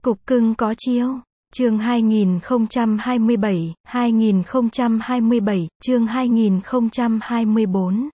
Cục cưng có chiêu. Chương 2027, chương 2024.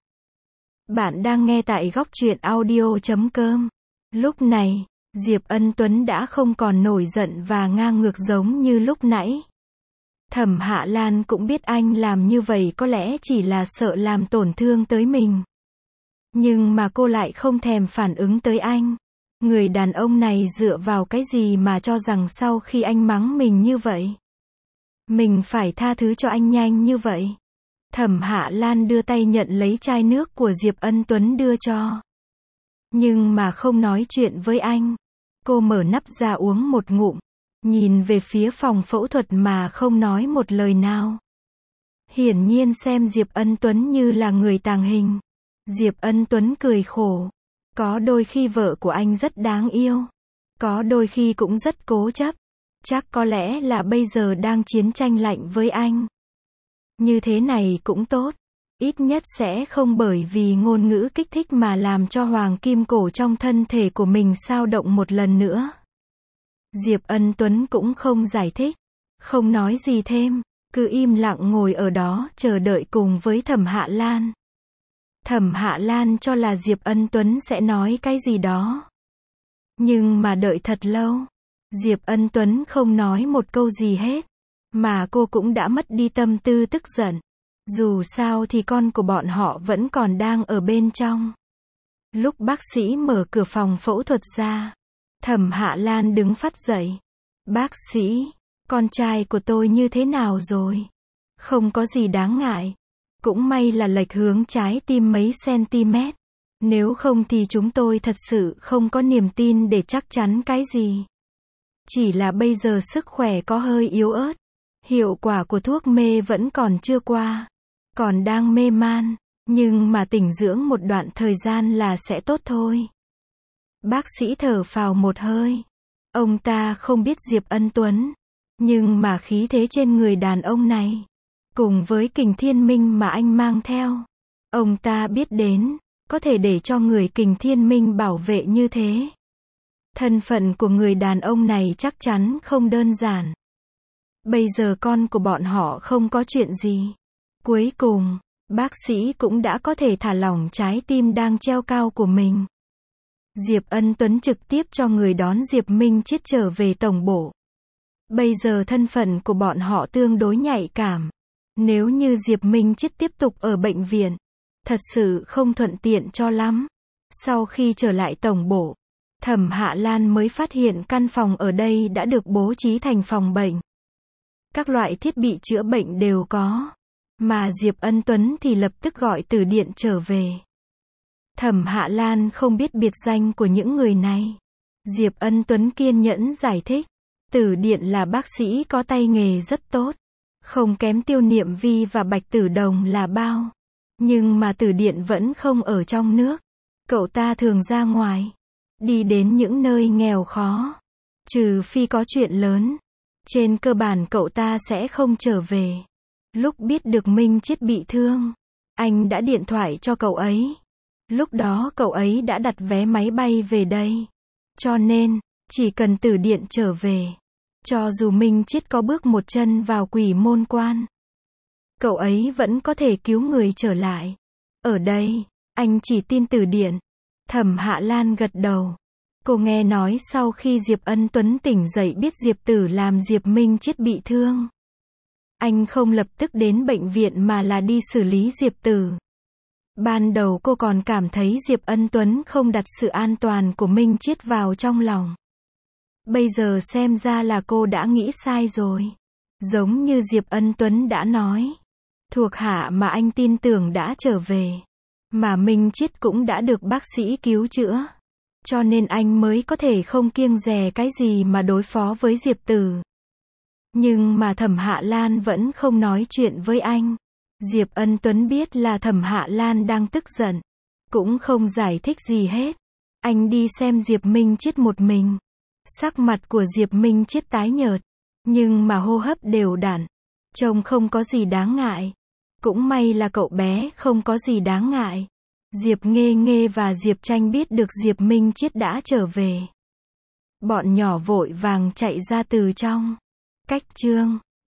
Bạn đang nghe tại góc truyện audio.com. Lúc này, Diệp Ân Tuấn đã không còn nổi giận và ngang ngược giống như lúc nãy. Thẩm Hạ Lan cũng biết anh làm như vậy có lẽ chỉ là sợ làm tổn thương tới mình. Nhưng mà cô lại không thèm phản ứng tới anh. Người đàn ông này dựa vào cái gì mà cho rằng sau khi anh mắng mình như vậy, mình phải tha thứ cho anh nhanh như vậy. Thẩm Hạ Lan đưa tay nhận lấy chai nước của Diệp Ân Tuấn đưa cho. Nhưng mà không nói chuyện với anh. Cô mở nắp ra uống một ngụm, nhìn về phía phòng phẫu thuật mà không nói một lời nào. Hiển nhiên xem Diệp Ân Tuấn như là người tàng hình. Diệp Ân Tuấn cười khổ. Có đôi khi vợ của anh rất đáng yêu. Có đôi khi cũng rất cố chấp. Chắc có lẽ là bây giờ đang chiến tranh lạnh với anh. Như thế này cũng tốt. Ít nhất sẽ không bởi vì ngôn ngữ kích thích mà làm cho hoàng kim cổ trong thân thể của mình xao động một lần nữa. Diệp Ân Tuấn cũng không giải thích. Không nói gì thêm. Cứ im lặng ngồi ở đó chờ đợi cùng với Thẩm Hạ Lan. Thẩm Hạ Lan cho là Diệp Ân Tuấn sẽ nói cái gì đó. Nhưng mà đợi thật lâu. Diệp Ân Tuấn không nói một câu gì hết. Mà cô cũng đã mất đi tâm tư tức giận. Dù sao thì con của bọn họ vẫn còn đang ở bên trong. Lúc bác sĩ mở cửa phòng phẫu thuật ra, Thẩm Hạ Lan đứng phắt dậy. Bác sĩ, con trai của tôi như thế nào rồi? Không có gì đáng ngại. Cũng may là lệch hướng trái tim mấy cm. Nếu không thì chúng tôi thật sự không có niềm tin để chắc chắn cái gì. Chỉ là bây giờ sức khỏe có hơi yếu ớt. Hiệu quả của thuốc mê vẫn còn chưa qua. Còn đang mê man. Nhưng mà tĩnh dưỡng một đoạn thời gian là sẽ tốt thôi. Bác sĩ thở phào một hơi. Ông ta không biết Diệp Ân Tuấn. Nhưng mà khí thế trên người đàn ông này, cùng với Kình Thiên Minh mà anh mang theo, ông ta biết đến, có thể để cho người Kình Thiên Minh bảo vệ như thế. Thân phận của người đàn ông này chắc chắn không đơn giản. Bây giờ con của bọn họ không có chuyện gì. Cuối cùng, bác sĩ cũng đã có thể thả lỏng trái tim đang treo cao của mình. Diệp Ân Tuấn trực tiếp cho người đón Diệp Minh Chiết trở về tổng bộ. Bây giờ thân phận của bọn họ tương đối nhạy cảm. Nếu như Diệp Minh Chiết tiếp tục ở bệnh viện, thật sự không thuận tiện cho lắm. Sau khi trở lại tổng bộ, Thẩm Hạ Lan mới phát hiện căn phòng ở đây đã được bố trí thành phòng bệnh. Các loại thiết bị chữa bệnh đều có. Mà Diệp Ân Tuấn thì lập tức gọi từ điện trở về. Thẩm Hạ Lan không biết biệt danh của những người này. Diệp Ân Tuấn kiên nhẫn giải thích. Từ điện là bác sĩ có tay nghề rất tốt. Không kém Tiêu Niệm Vi và Bạch Tử Đồng là bao. Nhưng mà Từ điện vẫn không ở trong nước. Cậu ta thường ra ngoài. Đi đến những nơi nghèo khó. Trừ phi có chuyện lớn. Trên cơ bản cậu ta sẽ không trở về. Lúc biết được Minh Chiết bị thương, anh đã điện thoại cho cậu ấy. Lúc đó cậu ấy đã đặt vé máy bay về đây. Cho nên, chỉ cần Từ điện trở về, cho dù Minh Chiết có bước một chân vào Quỷ Môn Quan, cậu ấy vẫn có thể cứu người trở lại. Ở đây, anh chỉ tin Từ điện. Thẩm Hạ Lan gật đầu. Cô nghe nói sau khi Diệp Ân Tuấn tỉnh dậy biết Diệp Tử làm Diệp Minh Chiết bị thương, anh không lập tức đến bệnh viện mà là đi xử lý Diệp Tử. Ban đầu cô còn cảm thấy Diệp Ân Tuấn không đặt sự an toàn của Minh Chiết vào trong lòng. Bây giờ xem ra là cô đã nghĩ sai rồi. Giống như Diệp Ân Tuấn đã nói, thuộc hạ mà anh tin tưởng đã trở về. Mà Minh Chiết cũng đã được bác sĩ cứu chữa. Cho nên anh mới có thể không kiêng dè cái gì mà đối phó với Diệp Tử. Nhưng mà Thẩm Hạ Lan vẫn không nói chuyện với anh. Diệp Ân Tuấn biết là Thẩm Hạ Lan đang tức giận. Cũng không giải thích gì hết. Anh đi xem Diệp Minh Chiết một mình. Sắc mặt của Diệp Minh Chiết tái nhợt. Nhưng mà hô hấp đều đặn. Trông không có gì đáng ngại. Cũng may là cậu bé không có gì đáng ngại. Diệp Nghê Nghê và Diệp Tranh biết được Diệp Minh Chiết đã trở về. Bọn nhỏ vội vàng chạy ra từ trong cách chương.